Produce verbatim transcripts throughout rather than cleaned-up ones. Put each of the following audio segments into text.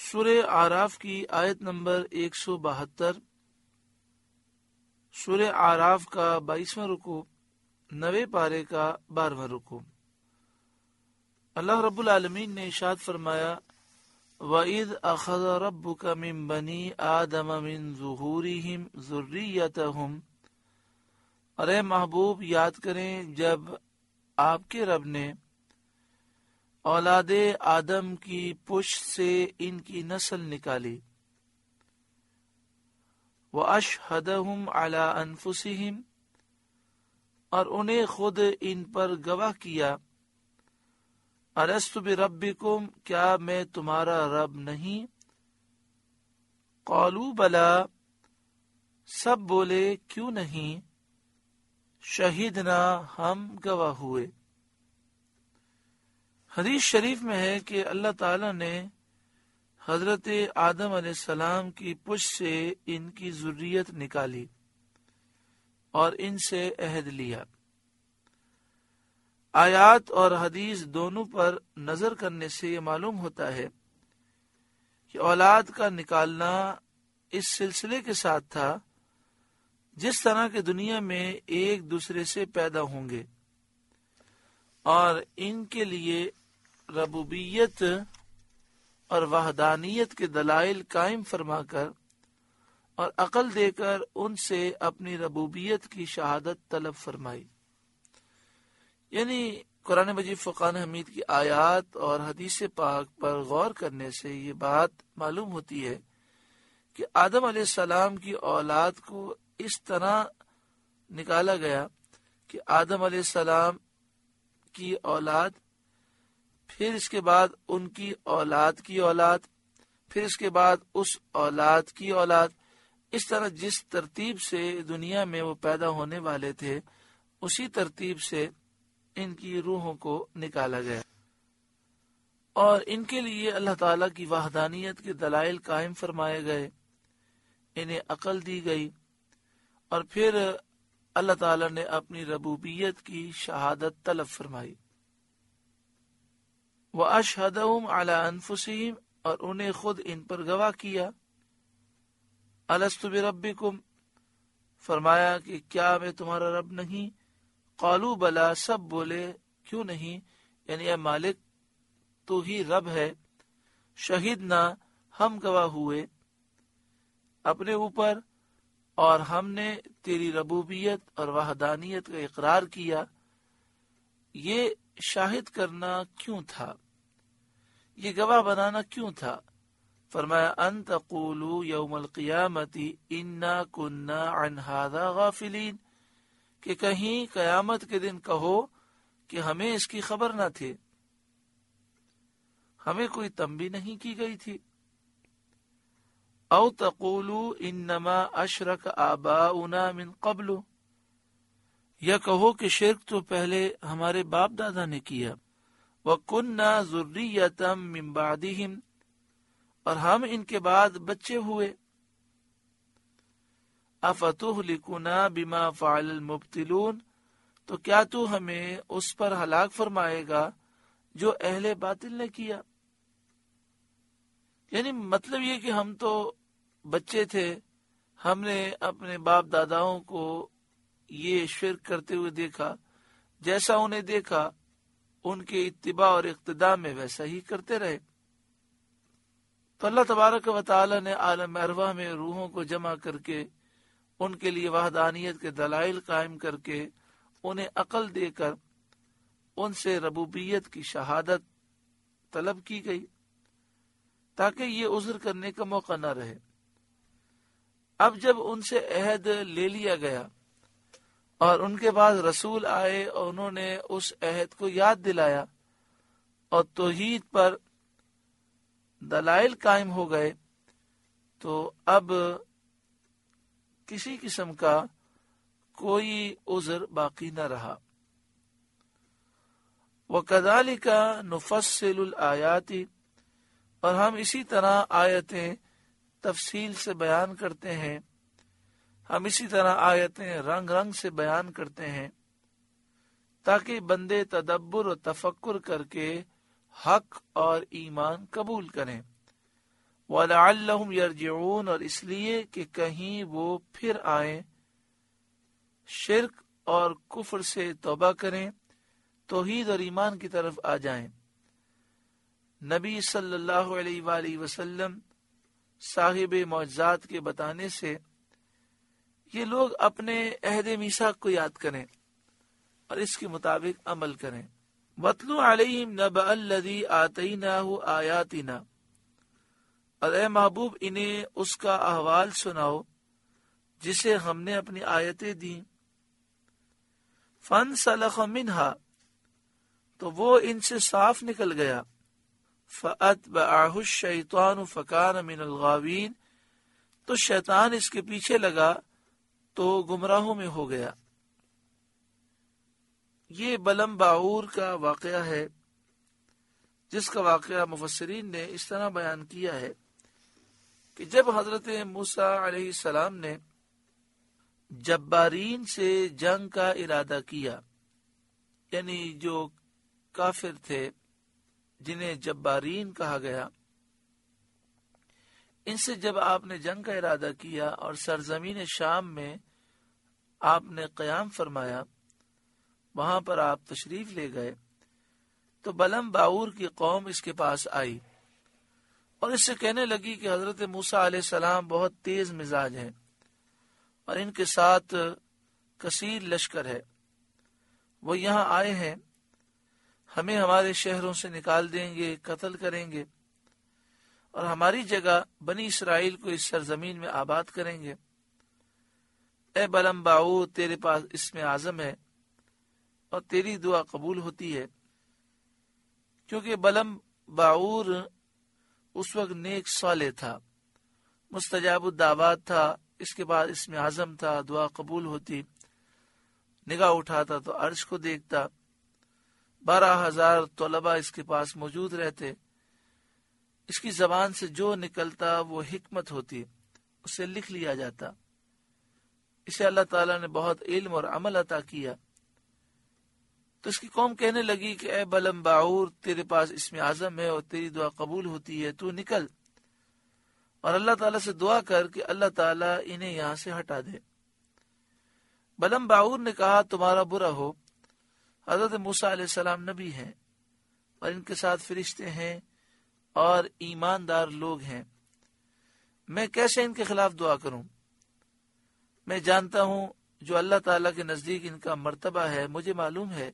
سورہ اعراف کی آیت نمبر ایک سو بہتر، سورہ اعراف کا بائیسواں رکوع، نوے پارے کا بارہواں رکوع۔ اللہ رب العالمین نے ارشاد فرمایا وَإِذْ أَخَذَ رَبُّكَ مِن بَنِي آدَمَ مِن ظُهُورِهِمْ ذُرِّيَّتَهُمْ، اور اے محبوب یاد کریں جب آپ کے رب نے اولاد آدم کی پشت سے ان کی نسل نکالی، وَأَشْهَدَهُمْ عَلَىٰ أَنفُسِهِمْ، اور انہیں خود ان پر گواہ کیا، الست بربکم، کیا میں تمہارا رب نہیں؟ قالوا بلا، سب بولے کیوں نہیں؟ شہیدنا، ہم گواہ ہوئے۔ حدیث شریف میں ہے کہ اللہ تعالی نے حضرت آدم علیہ السلام کی پشت سے ان کی ذریت نکالی اور ان سے عہد لیا۔ آیات اور حدیث دونوں پر نظر کرنے سے یہ معلوم ہوتا ہے کہ اولاد کا نکالنا اس سلسلے کے ساتھ تھا جس طرح کے دنیا میں ایک دوسرے سے پیدا ہوں گے، اور ان کے لیے ربوبیت اور وحدانیت کے دلائل قائم فرما کر اور عقل دے کر ان سے اپنی ربوبیت کی شہادت طلب فرمائی۔ یعنی قرآن مجید فرقان حمید کی آیات اور حدیث پاک پر غور کرنے سے یہ بات معلوم ہوتی ہے کہ آدم علیہ السلام کی اولاد کو اس طرح نکالا گیا کہ آدم علیہ السلام کی اولاد، پھر اس کے بعد ان کی اولاد کی اولاد، پھر اس کے بعد اس اولاد کی اولاد، اس طرح جس ترتیب سے دنیا میں وہ پیدا ہونے والے تھے اسی ترتیب سے ان کی روحوں کو نکالا گیا، اور ان کے لیے اللہ تعالیٰ کی وحدانیت کے دلائل قائم فرمائے گئے، انہیں عقل دی گئی، اور پھر اللہ تعالیٰ نے اپنی ربوبیت کی شہادت طلب فرمائی۔ وَأَشْهَدَهُمْ عَلَىٰ أَنفُسِهِمْ، اور انہیں خود ان پر گواہ کیا، الست بربکم، فرمایا کہ کیا میں تمہارا رب نہیں؟ قالوا بلا، سب بولے کیوں نہیں، یعنی اے مالک تو ہی رب ہے، شہیدنا، ہم گواہ ہوئے اپنے اوپر، اور ہم نے تیری ربوبیت اور وحدانیت کا اقرار کیا۔ یہ شاہد کرنا کیوں تھا، یہ گواہ بنانا کیوں تھا؟ فرمایا ان تقولوا یوم القیامت انا کنا عن ھذا غافلین، کہ کہیں قیامت کے دن کہو کہ ہمیں اس کی خبر نہ تھی، ہمیں کوئی تنبیہ نہیں کی گئی تھی۔ او تقولوا انما اشرک آباؤنا من قبل، یا کہو کہ شرک تو پہلے ہمارے باپ دادا نے کیا، وَكُنَّا ذُرِّيَّةً مِّن بَعْدِهِمْ، اور ہم ان کے بعد بچے ہوئے۔ أَفَتُهْلِكُنَا بِمَا فَعَلَ الْمُبْطِلُونَ، تو کیا تو ہمیں اس پر ہلاک فرمائے گا جو اہل باطل نے کیا؟ یعنی مطلب یہ کہ ہم تو بچے تھے، ہم نے اپنے باپ داداؤں کو یہ شرک کرتے ہوئے دیکھا، جیسا انہیں دیکھا ان کے اتباع اور اقتداء میں ویسا ہی کرتے رہے۔ تو اللہ تبارک و تعالی نے عالم ارواح میں روحوں کو جمع کر کے ان کے لیے وحدانیت کے دلائل قائم کر کے انہیں عقل دے کر ان سے ربوبیت کی شہادت طلب کی گئی تاکہ یہ عذر کرنے کا موقع نہ رہے۔ اب جب ان سے عہد لے لیا گیا اور ان کے بعد رسول آئے اور انہوں نے اس عہد کو یاد دلایا اور توحید پر دلائل قائم ہو گئے، تو اب کسی قسم کا کوئی عذر باقی نہ رہا۔ وَكَذَلِكَ نُفَصِّلُ الْآيَاتِ، اور ہم اسی طرح آیتیں تفصیل سے بیان کرتے ہیں، ہم اسی طرح آیتیں رنگ رنگ سے بیان کرتے ہیں تاکہ بندے تدبر و تفکر کر کے حق اور ایمان قبول کریں وَلَعَلَّهُمْ يَرْجِعُونَ، اور اس لیے کہ کہیں وہ پھر آئیں، شرک اور کفر سے توبہ کریں، توحید اور ایمان کی طرف آ جائیں۔ نبی صلی اللہ علیہ وآلہ وسلم صاحب معجزات کے بتانے سے یہ لوگ اپنے عہد میثاق کو یاد کریں اور اس کے مطابق عمل کریں۔ وَاتْلُ عَلَيْهِمْ نَبَأَ الَّذِي آتَيْنَاهُ آيَاتِنَا، اور اے محبوب انہیں اس کا احوال سناؤ جسے ہم نے اپنی آیتیں دیں۔ فَانْسَلَخَ مِنْهَا، تو وہ ان سے صاف نکل گیا۔ فَأَتْبَعَهُ الشَّيْطَانُ فَكَانَ مِنَ الْغَاوِينَ، تو شیطان اس کے پیچھے لگا تو گمراہوں میں ہو گیا۔ یہ بلم باعور کا واقعہ ہے، جس کا واقعہ مفسرین نے اس طرح بیان کیا ہے کہ جب حضرت موسیٰ علیہ السلام نے جبارین سے جنگ کا ارادہ کیا، یعنی جو کافر تھے جنہیں جبارین کہا گیا، ان سے جب آپ نے جنگ کا ارادہ کیا اور سرزمین شام میں آپ نے قیام فرمایا، وہاں پر آپ تشریف لے گئے، تو بلم باعور کی قوم اس کے پاس آئی اور اس سے کہنے لگی کہ حضرت موسیٰ علیہ السلام بہت تیز مزاج ہیں اور ان کے ساتھ کثیر لشکر ہے، وہ یہاں آئے ہیں، ہمیں ہمارے شہروں سے نکال دیں گے، قتل کریں گے اور ہماری جگہ بنی اسرائیل کو اس سرزمین میں آباد کریں گے۔ اے بلم باعور، تیرے پاس اسم اعظم ہے اور تیری دعا قبول ہوتی ہے، کیونکہ بلم باعور اس وقت نیک صالح تھا، مستجاب الدعوات تھا، اس کے بعد اسم اعظم تھا، دعا قبول ہوتی۔ نگاہ اٹھاتا تو عرش کو دیکھتا، بارہ ہزار طلباء اس کے پاس موجود رہتے، اس کی زبان سے جو نکلتا وہ حکمت ہوتی، اسے لکھ لیا جاتا۔ اسے اللہ تعالیٰ نے بہت علم اور عمل عطا کیا۔ تو اس کی قوم کہنے لگی کہ اے بلم باعور، تیرے پاس اسم اعظم ہے اور تیری دعا قبول ہوتی ہے، تو نکل اور اللہ تعالیٰ سے دعا کر کہ اللہ تعالیٰ انہیں یہاں سے ہٹا دے۔ بلم باعور نے کہا تمہارا برا ہو، حضرت موسیٰ علیہ السلام نبی ہیں اور ان کے ساتھ فرشتے ہیں اور ایماندار لوگ ہیں، میں کیسے ان کے خلاف دعا کروں؟ میں جانتا ہوں جو اللہ تعالیٰ کے نزدیک ان کا مرتبہ ہے، مجھے معلوم ہے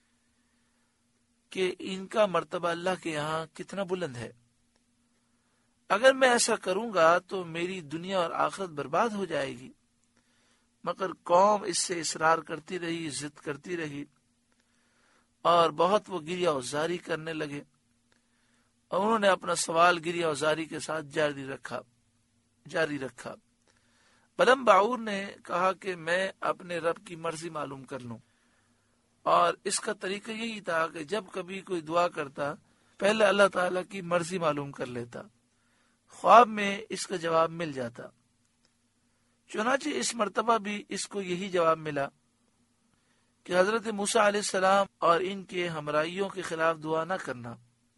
کہ ان کا مرتبہ اللہ کے یہاں کتنا بلند ہے۔ اگر میں ایسا کروں گا تو میری دنیا اور آخرت برباد ہو جائے گی۔ مگر قوم اس سے اصرار کرتی رہی، ضد کرتی رہی اور بہت وہ گریہ وزاری کرنے لگے اور انہوں نے اپنا سوال گریہ وزاری کے ساتھ جاری رکھا جاری رکھا بلم باعور نے کہا کہ میں اپنے رب کی مرضی معلوم کر لوں، اور اس کا طریقہ یہی تھا کہ جب کبھی کوئی دعا کرتا پہلے اللہ تعالیٰ کی مرضی معلوم کر لیتا، خواب میں اس کا جواب مل جاتا۔ چنانچہ اس مرتبہ بھی اس کو یہی جواب ملا کہ حضرت موسیٰ علیہ السلام اور ان کے ہمراہیوں کے خلاف دعا نہ کرنا۔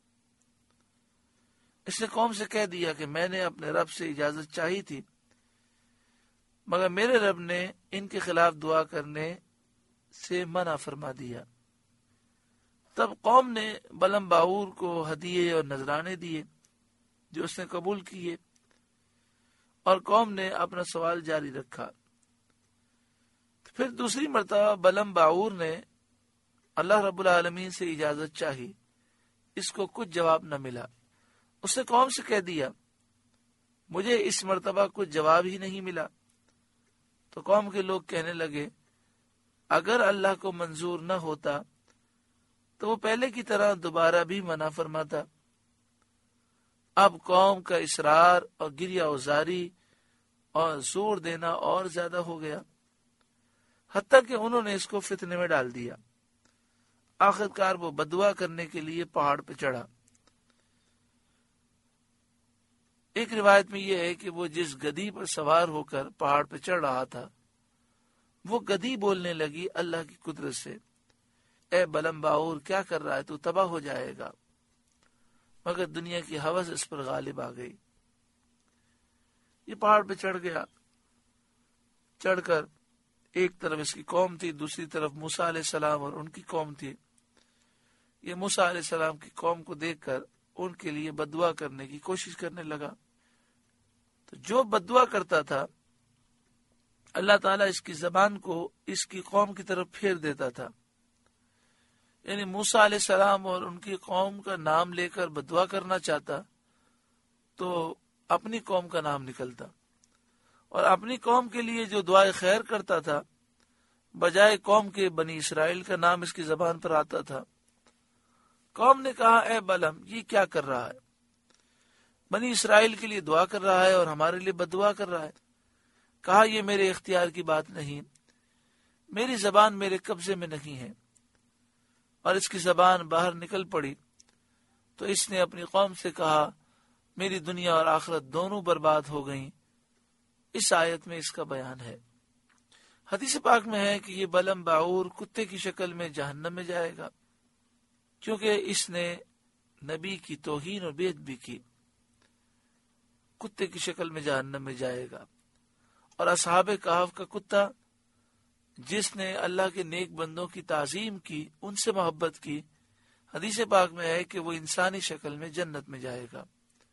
اس نے قوم سے کہہ دیا کہ میں نے اپنے رب سے اجازت چاہی تھی، مگر میرے رب نے ان کے خلاف دعا کرنے سے منع فرما دیا۔ تب قوم نے بلم باعور کو ہدیے اور نذرانے دیے جو اس نے قبول کیے، اور قوم نے اپنا سوال جاری رکھا۔ پھر دوسری مرتبہ بلم باعور نے اللہ رب العالمین سے اجازت چاہی، اس کو کچھ جواب نہ ملا۔ اس نے قوم سے کہہ دیا مجھے اس مرتبہ کچھ جواب ہی نہیں ملا۔ تو قوم کے لوگ کہنے لگے اگر اللہ کو منظور نہ ہوتا تو وہ پہلے کی طرح دوبارہ بھی منع فرماتا۔ اب قوم کا اصرار اور گریہ وزاری اور زور دینا اور زیادہ ہو گیا، حتیٰ کہ انہوں نے اس کو فتنے میں ڈال دیا۔ آخر کار وہ بددعا کرنے کے لیے پہاڑ پہ چڑھا۔ ایک روایت میں یہ ہے کہ وہ جس گدی پر سوار ہو کر پہاڑ پہ چڑھ رہا تھا وہ گدی بولنے لگی اللہ کی قدرت سے، اے بلم باعور کیا کر رہا ہے، تو تباہ ہو جائے گا۔ مگر دنیا کی ہوس اس پر غالب آ گئی۔ یہ پہاڑ پہ چڑھ گیا، چڑھ کر ایک طرف اس کی قوم تھی، دوسری طرف موسیٰ علیہ السلام اور ان کی قوم تھی۔ یہ موسیٰ علیہ السلام کی قوم کو دیکھ کر ان کے لیے بددعا کرنے کی کوشش کرنے لگا۔ تو جو بددعا کرتا تھا اللہ تعالیٰ اس کی زبان کو اس کی قوم کی طرف پھیر دیتا تھا، یعنی موسیٰ علیہ السلام اور ان کی قوم کا نام لے کر بددعا کرنا چاہتا تو اپنی قوم کا نام نکلتا، اور اپنی قوم کے لیے جو دعائے خیر کرتا تھا بجائے قوم کے بنی اسرائیل کا نام اس کی زبان پر آتا تھا۔ قوم نے کہا اے بلم یہ کیا کر رہا ہے، بنی اسرائیل کے لیے دعا کر رہا ہے اور ہمارے لیے بددعا کر رہا ہے۔ کہا یہ میرے اختیار کی بات نہیں، میری زبان میرے قبضے میں نہیں ہے، اور اس کی زبان باہر نکل پڑی تو اس نے اپنی قوم سے کہا میری دنیا اور آخرت دونوں برباد ہو گئیں۔ اس آیت میں اس کا بیان ہے۔ حدیث پاک میں ہے کہ یہ بلم باعور کتے کی شکل میں جہنم میں جائے گا، کیونکہ اس نے نبی کی توہین اور بے ادبی کی۔ کتے کی شکل میں جہنم میں جائے گا۔ اور اصحاب کہف کا کتا جس نے اللہ کے نیک بندوں کی تعظیم کی، ان سے محبت کی، حدیث پاک میں ہے کہ وہ انسانی شکل میں جنت میں جائے گا۔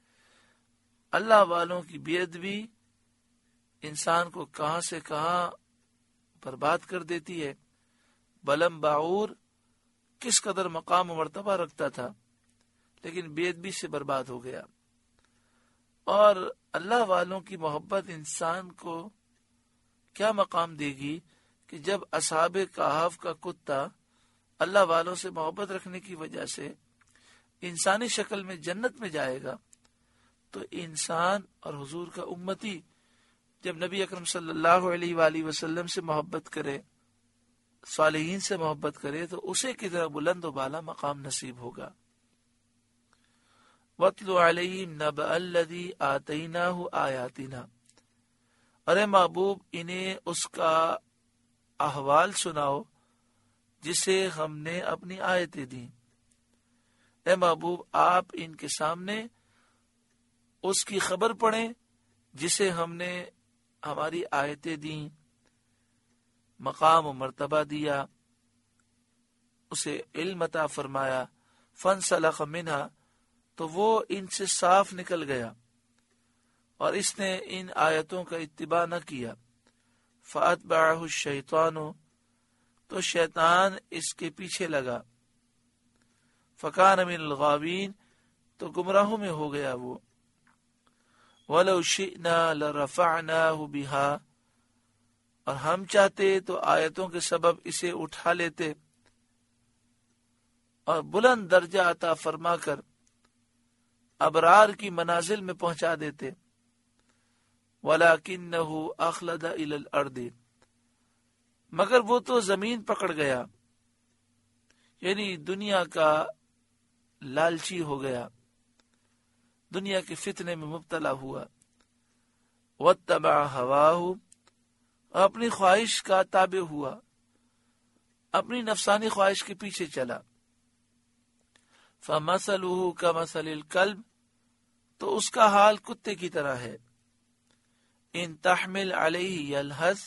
اللہ والوں کی بے ادبی انسان کو کہاں سے کہاں برباد کر دیتی ہے۔ بلم باعور کس قدر مقام و مرتبہ رکھتا تھا لیکن بے ادبی سے برباد ہو گیا۔ اور اللہ والوں کی محبت انسان کو کیا مقام دے گی کہ جب اصحاب کہف کا کتا اللہ والوں سے محبت رکھنے کی وجہ سے انسانی شکل میں جنت میں جائے گا، تو انسان اور حضور کا امتی جب نبی اکرم صلی اللہ علیہ وآلہ وسلم سے محبت کرے، صالحین سے محبت کرے، تو اسے کتنا بلند و بالا مقام نصیب ہوگا۔ وَاتْلُ عَلَيْهِمْ نَبَأَ الَّذِي آتَيْنَاهُ آيَاتِنَا، ارے محبوب انہیں اس کا احوال سناؤ جسے ہم نے اپنی آیتیں دیں۔ اے محبوب آپ ان کے سامنے اس کی خبر پڑھیں جسے ہم نے ہماری آیتیں دیں، مقام و مرتبہ دیا، اسے علم عطا فرمایا۔ فَانْسَلَخَ مِنْهَا، تو وہ ان سے صاف نکل گیا اور اس نے ان آیتوں کا اتباع نہ کیا۔ فَأَتْبَعَهُ الشَّيْطَانُ، تو شیطان اس کے پیچھے لگا۔ فَكَانَ مِنَ الْغَاوِينَ، تو گمراہوں میں ہو گیا وہ۔ وَلَوْ شِئْنَا لَرَفَعْنَاهُ بِهَا، اور ہم چاہتے تو آیتوں کے سبب اسے اٹھا لیتے اور بلند درجہ عطا فرما کر ابرار کی منازل میں پہنچا دیتے۔ وَلَكِنَّهُ أَخْلَدَ إِلَى الْأَرْضِ، مگر وہ تو زمین پکڑ گیا، یعنی دنیا کا لالچی ہو گیا، دنیا کے فتنے میں مبتلا ہوا۔ وَاتَّبَعَ هَوَاهُ، اپنی خواہش کا تابع ہوا، اپنی نفسانی خواہش کے پیچھے چلا۔ فَمَثَلُهُ كَمَثَلِ الْكَلْبِ، تو اس کا حال کتے کی طرح ہے۔ ان تحمل علیہ یلہث،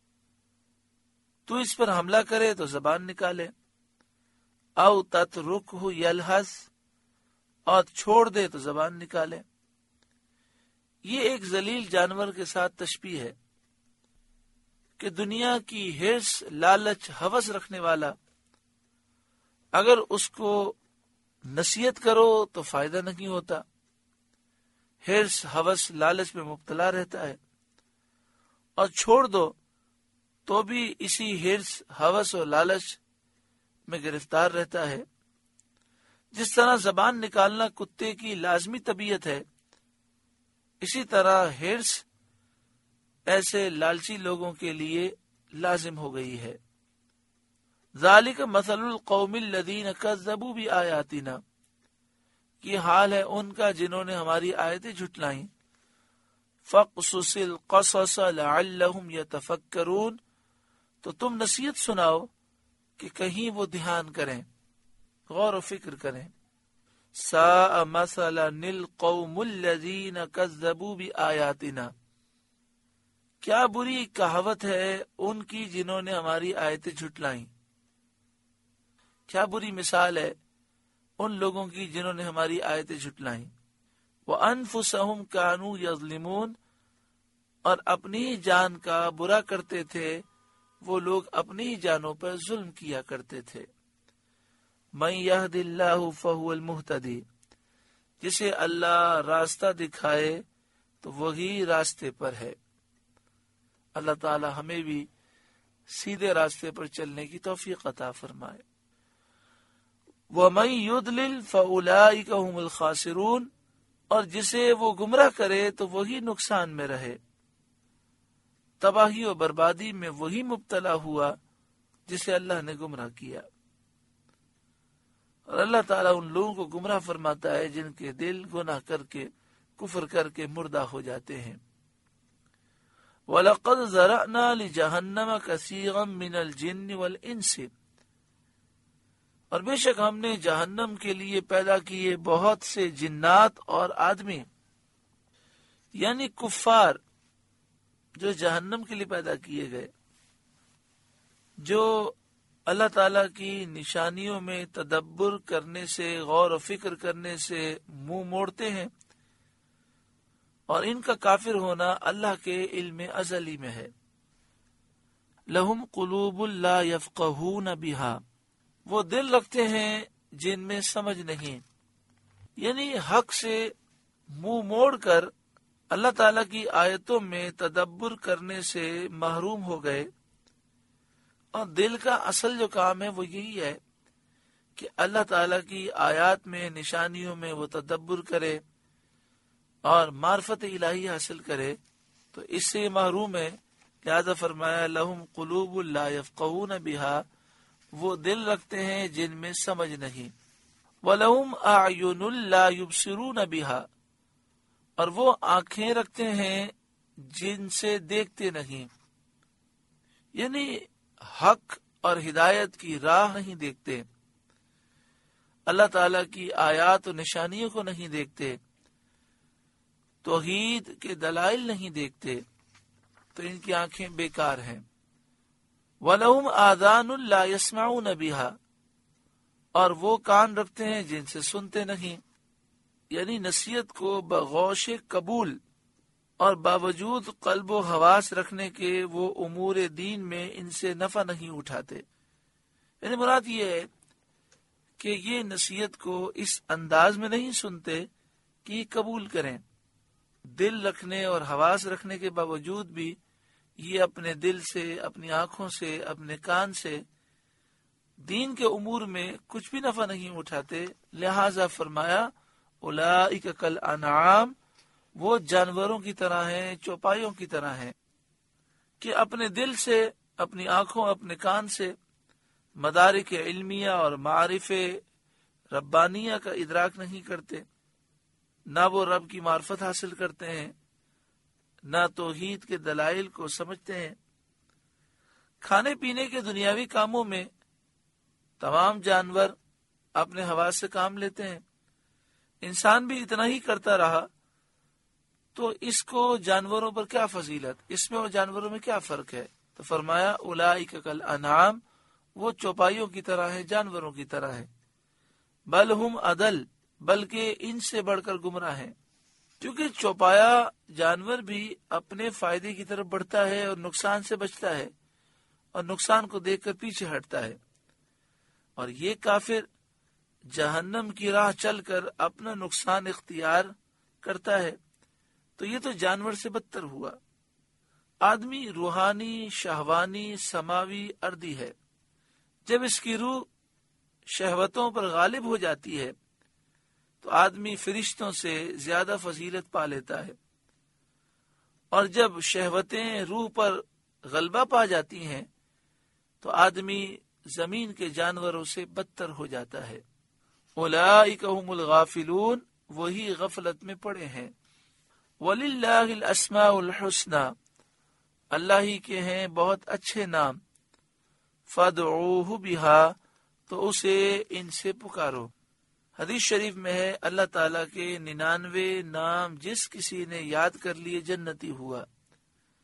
تو اس پر حملہ کرے تو زبان نکالے، او تترکہ یلہث، اور چھوڑ دے تو زبان نکالے۔ یہ ایک ذلیل جانور کے ساتھ تشبیہ ہے کہ دنیا کی حرص، لالچ، ہوس رکھنے والا اگر اس کو نصیحت کرو تو فائدہ نہیں ہوتا، حرص، ہوس، لالچ میں مبتلا رہتا ہے، اور چھوڑ دو تو بھی اسی حرص، ہوس اور لالچ میں گرفتار رہتا ہے۔ جس طرح زبان نکالنا کتے کی لازمی طبیعت ہے، اسی طرح حرص ایسے لالچی لوگوں کے لیے لازم ہو گئی ہے۔ ذالک مثل القوم الذین کذبوا بآیاتنا، یہ حال ہے ان کا جنہوں نے ہماری آیتیں جھٹلائیں۔ فاقصص القصص لعلہم یتفکرون، تو تم نصیحت سناؤ کہ کہیں وہ دھیان کریں، غور و فکر کریں۔ ساء مثلا القوم الذین کذبوا بآیاتنا، کیا بری کہاوت ہے ان کی جنہوں نے ہماری آیتیں جھٹلائیں، کیا بری مثال ہے ان لوگوں کی جنہوں نے ہماری آیتیں جھٹلائیں۔ وَأَنفُسَهُمْ كَانُوا يَظْلِمُونَ، اور اپنی ہی جان کا برا کرتے تھے، وہ لوگ اپنی ہی جانوں پر ظلم کیا کرتے تھے۔ مَن يَهْدِ اللَّهُ فَهُوَ الْمُهْتَدِي، جسے اللہ راستہ دکھائے تو وہی راستے پر ہے۔ اللہ تعالی ہمیں بھی سیدھے راستے پر چلنے کی توفیق عطا فرمائے۔ وَمَن يُضْلِلْ فَأُولَئِكَ هُمُ الْخَاسِرُونَ، اور جسے وہ گمراہ کرے تو وہی نقصان میں رہے، تباہی و بربادی میں وہی مبتلا ہوا جسے اللہ نے گمراہ کیا۔ اور اللہ تعالیٰ ان لوگوں کو گمراہ فرماتا ہے جن کے دل گناہ کر کے کفر کر کے مردہ ہو جاتے ہیں۔ وَلَقَدْ ذَرَأْنَا لِجَهَنَّمَ كَثِيرًا مِنَ الْجِنِّ وَالْإِنسِ، اور بے شک ہم نے جہنم کے لیے پیدا کیے بہت سے جنات اور آدمی، یعنی کفار جو جہنم کے لیے پیدا کیے گئے، جو اللہ تعالیٰ کی نشانیوں میں تدبر کرنے سے، غور و فکر کرنے سے منہ موڑتے ہیں، اور ان کا کافر ہونا اللہ کے علم ازلی میں ہے۔ لہم قلوب لا یفقہون بہا، وہ دل رکھتے ہیں جن میں سمجھ نہیں، یعنی حق سے منہ موڑ کر اللہ تعالیٰ کی آیتوں میں تدبر کرنے سے محروم ہو گئے۔ اور دل کا اصل جو کام ہے وہ یہی ہے کہ اللہ تعالیٰ کی آیات میں، نشانیوں میں وہ تدبر کرے اور معرفت الہی حاصل کرے، تو اس سے محروم ہے۔ لہذا فرمایا لہم قلوب لا یفقہون بہا، وہ دل رکھتے ہیں جن میں سمجھ نہیں۔ وَلَهُمْ أَعْيُنٌ لَا يُبْصِرُونَ بِهَا، اور وہ آنکھیں رکھتے ہیں جن سے دیکھتے نہیں، یعنی حق اور ہدایت کی راہ نہیں دیکھتے، اللہ تعالیٰ کی آیات و نشانیوں کو نہیں دیکھتے، توحید کے دلائل نہیں دیکھتے، تو ان کی آنکھیں بیکار ہیں۔ وَلَهُمْ آذَانٌ لَا يَسْمَعُونَ بِهَا، اور وہ کان رکھتے ہیں جن سے سنتے نہیں، یعنی نصیحت کو بغوش قبول اور باوجود قلب و حواس رکھنے کے وہ امور دین میں ان سے نفع نہیں اٹھاتے۔ یعنی مراد یہ ہے کہ یہ نصیحت کو اس انداز میں نہیں سنتے کہ یہ قبول کریں، دل رکھنے اور حواس رکھنے کے باوجود بھی یہ اپنے دل سے، اپنی آنکھوں سے، اپنے کان سے دین کے امور میں کچھ بھی نفع نہیں اٹھاتے۔ لہذا فرمایا اولئک کالانعام، وہ جانوروں کی طرح ہیں، چوپایوں کی طرح ہیں، کہ اپنے دل سے، اپنی آنکھوں، اپنے کان سے مدارک علمیہ اور معارف ربانیہ کا ادراک نہیں کرتے، نہ وہ رب کی معرفت حاصل کرتے ہیں، نہ توحید کے دلائل کو سمجھتے ہیں۔ کھانے پینے کے دنیاوی کاموں میں تمام جانور اپنے حواس سے کام لیتے ہیں، انسان بھی اتنا ہی کرتا رہا، تو اس کو جانوروں پر کیا فضیلت، اس میں اور جانوروں میں کیا فرق ہے؟ تو فرمایا اولئک کالانعام، وہ چوپائیوں کی طرح ہے، جانوروں کی طرح ہے۔ بل ہم اضل، بلکہ ان سے بڑھ کر گمراہ ہیں، کیونکہ چوپایا جانور بھی اپنے فائدے کی طرف بڑھتا ہے اور نقصان سے بچتا ہے، اور نقصان کو دیکھ کر پیچھے ہٹتا ہے، اور یہ کافر جہنم کی راہ چل کر اپنا نقصان اختیار کرتا ہے، تو یہ تو جانور سے بدتر ہوا۔ آدمی روحانی، شہوانی، سماوی، ارضی ہے، جب اس کی روح شہوتوں پر غالب ہو جاتی ہے تو آدمی فرشتوں سے زیادہ فضیلت پا لیتا ہے، اور جب شہوتیں روح پر غلبہ پا جاتی ہیں تو آدمی زمین کے جانوروں سے بدتر ہو جاتا ہے۔ اولئک هم الغافلون، وہی غفلت میں پڑے ہیں۔ وَلِلَّهِ الْأَسْمَاءُ الْحُسْنَى، اللہ ہی کے ہیں بہت اچھے نام، فَادْعُوهُ بِهَا، تو اسے ان سے پکارو۔ حدیث شریف میں ہے اللہ تعالیٰ کے ننانوے نام جس کسی نے یاد کر لیے جنتی ہوا،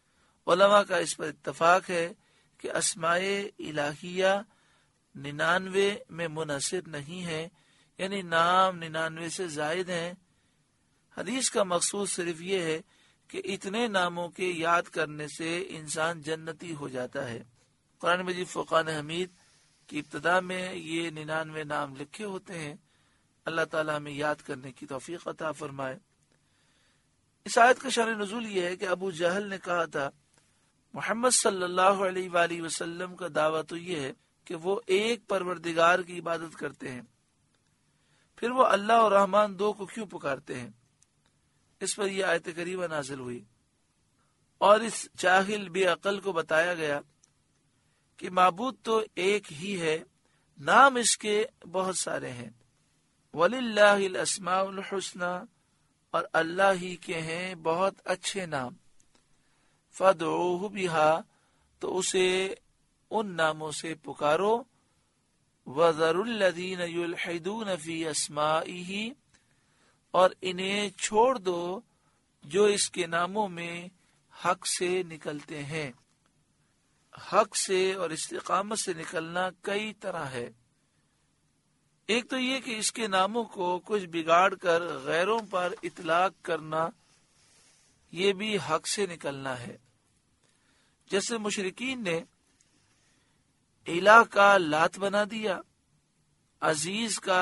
علماء کا اس پر اتفاق ہے کہ اسماء الہیہ ننانوے میں منحصر نہیں ہے، یعنی نام ننانوے سے زائد ہیں۔ حدیث کا مقصود صرف یہ ہے کہ اتنے ناموں کے یاد کرنے سے انسان جنتی ہو جاتا ہے۔ قرآن مجید فرقان حمید کی ابتدا میں یہ ننانوے نام لکھے ہوتے ہیں۔ اللہ تعالیٰ ہمیں یاد کرنے کی توفیق عطا فرمائے۔ اس آیت کا شان نزول یہ ہے کہ ابو جہل نے کہا تھا محمد صلی اللہ علیہ وآلہ وسلم کا دعویٰ تو یہ ہے کہ وہ ایک پروردگار کی عبادت کرتے ہیں، پھر وہ اللہ اور رحمان دو کو کیوں پکارتے ہیں؟ اس پر یہ آیت کریمہ نازل ہوئی اور اس جاہل بے عقل کو بتایا گیا کہ معبود تو ایک ہی ہے، نام اس کے بہت سارے ہیں۔ وَلِلَّهِ الْأَسْمَاءُ الْحُسْنَى، اور اللہ ہی کے ہیں بہت اچھے نام۔ فَادْعُوهُ بِهَا، تو اسے ان ناموں سے پکارو۔ وَذَرُوا الَّذِينَ يُلْحِدُونَ فِي أَسْمَائِهِ، اور انہیں چھوڑ دو جو اس کے ناموں میں حق سے نکلتے ہیں۔ حق سے اور استقامت سے نکلنا کئی طرح ہے۔ ایک تو یہ کہ اس کے ناموں کو کچھ بگاڑ کر غیروں پر اطلاق کرنا، یہ بھی حق سے نکلنا ہے۔ جیسے مشرکین نے الہ کا لات بنا دیا، عزیز کا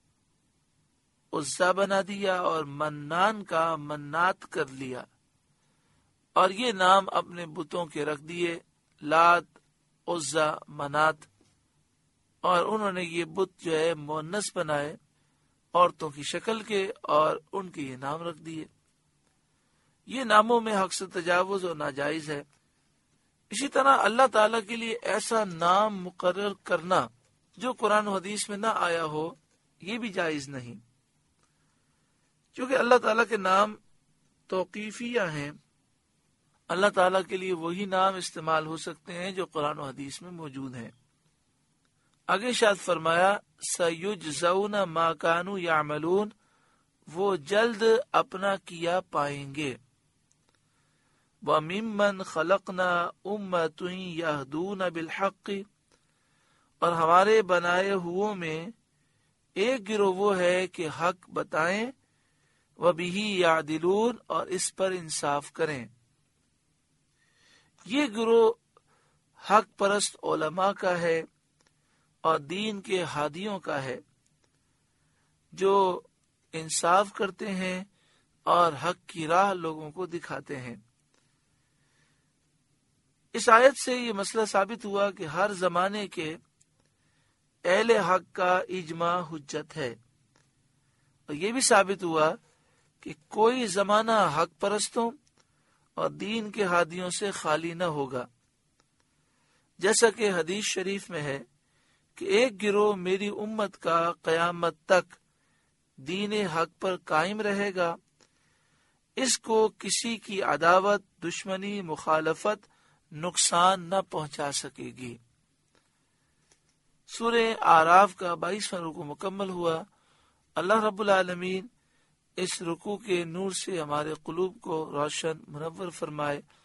عزا بنا دیا اور منان کا منات کر لیا، اور یہ نام اپنے بتوں کے رکھ دیے، لات، عزا، منات، اور انہوں نے یہ بت جو ہے مونس بنائے عورتوں کی شکل کے، اور ان کے یہ نام رکھ دیے۔ یہ ناموں میں حق سے تجاوز اور ناجائز ہے۔ اسی طرح اللہ تعالیٰ کے لیے ایسا نام مقرر کرنا جو قرآن و حدیث میں نہ آیا ہو، یہ بھی جائز نہیں، کیونکہ اللہ تعالیٰ کے نام توقیفیہ ہیں۔ اللہ تعالیٰ کے لیے وہی نام استعمال ہو سکتے ہیں جو قرآن و حدیث میں موجود ہیں۔ آگے شاد فرمایا سَيُجْزَوْنَ مَا كَانُوا يَعْمَلُونَ، وہ جلد اپنا کیا پائیں گے۔ وَمِمَّنْ خَلَقْنَا أُمَّةٌ يَهْدُونَ بِالْحَقِّ، اور ہمارے بنائے ہوئوں میں ایک گروہ وہ ہے کہ حق بتائیں، وَبِهِ يَعْدِلُونَ، اور اس پر انصاف کریں۔ یہ گروہ حق پرست علماء کا ہے اور دین کے ہادیوں کا ہے، جو انصاف کرتے ہیں اور حق کی راہ لوگوں کو دکھاتے ہیں۔ اس آیت سے یہ مسئلہ ثابت ہوا کہ ہر زمانے کے اہل حق کا اجماع حجت ہے، اور یہ بھی ثابت ہوا کہ کوئی زمانہ حق پرستوں اور دین کے ہادیوں سے خالی نہ ہوگا۔ جیسا کہ حدیث شریف میں ہے کہ ایک گروہ میری امت کا قیامت تک دین حق پر قائم رہے گا، اس کو کسی کی عداوت، دشمنی، مخالفت نقصان نہ پہنچا سکے گی۔ سورہ اعراف کا بائیسواں رکوع مکمل ہوا۔ اللہ رب العالمین اس رکوع کے نور سے ہمارے قلوب کو روشن منور فرمائے۔